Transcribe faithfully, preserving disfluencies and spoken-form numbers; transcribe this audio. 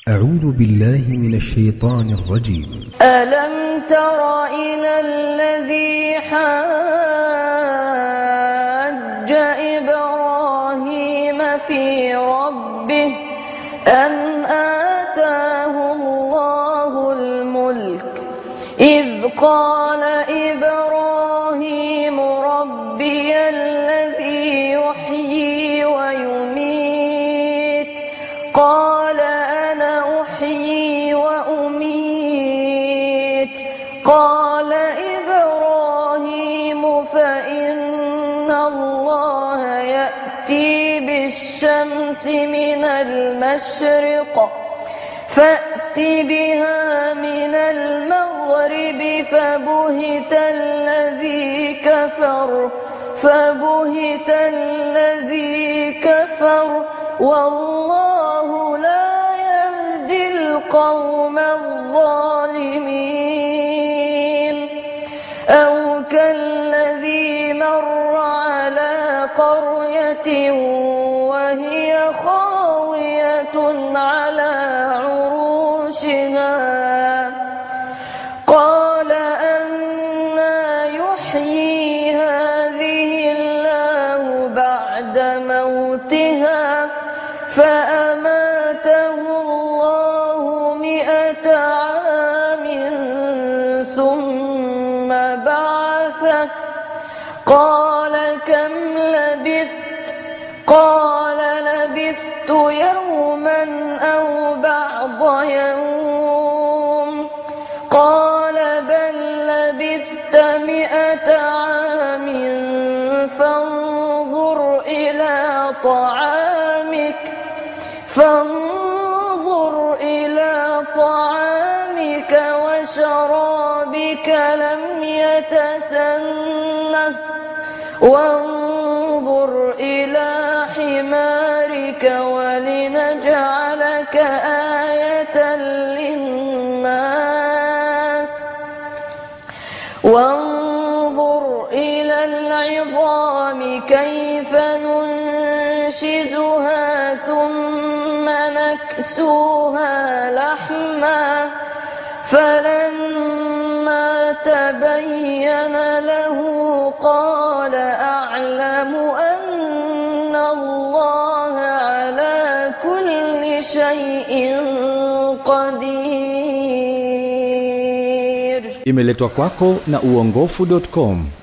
أعوذ بالله من الشيطان الرجيم. ألم تر إلى الذي حاج إبراهيم في ربه أن آتاه الله الملك إذ قال إبراهيم ربي الذي يحيي ويميت قال أنا أحيي وأميت قال إبراهيم فإن الله يأتي بالشمس من المشرق فأت بها من المغرب فبهت الذي كفر فبهت الذي كفر والله لا يهدي القوم الظالمين. أو كالذي مر على قرية وهي خاوية على عروشها قال أنى يحيي هذه الله بعد موتها فأماته الله مئة عام ثم بعثه قال كم لبثت قال لبثت يوما أو بعض يوم قال بل لبثت مئة عام فانظر إلى طعامك فانظر إلى طعامك وشرابك لم يتسنه وانظر إلى حمارك ولنجعلك آية للناس وانظر إلى العظام كيف ننشزها ثم نكسوها لحما فلما تبين له قال أعلم أن الله على كل شيء قدير. Imeletwa kwako na uongofu dot com.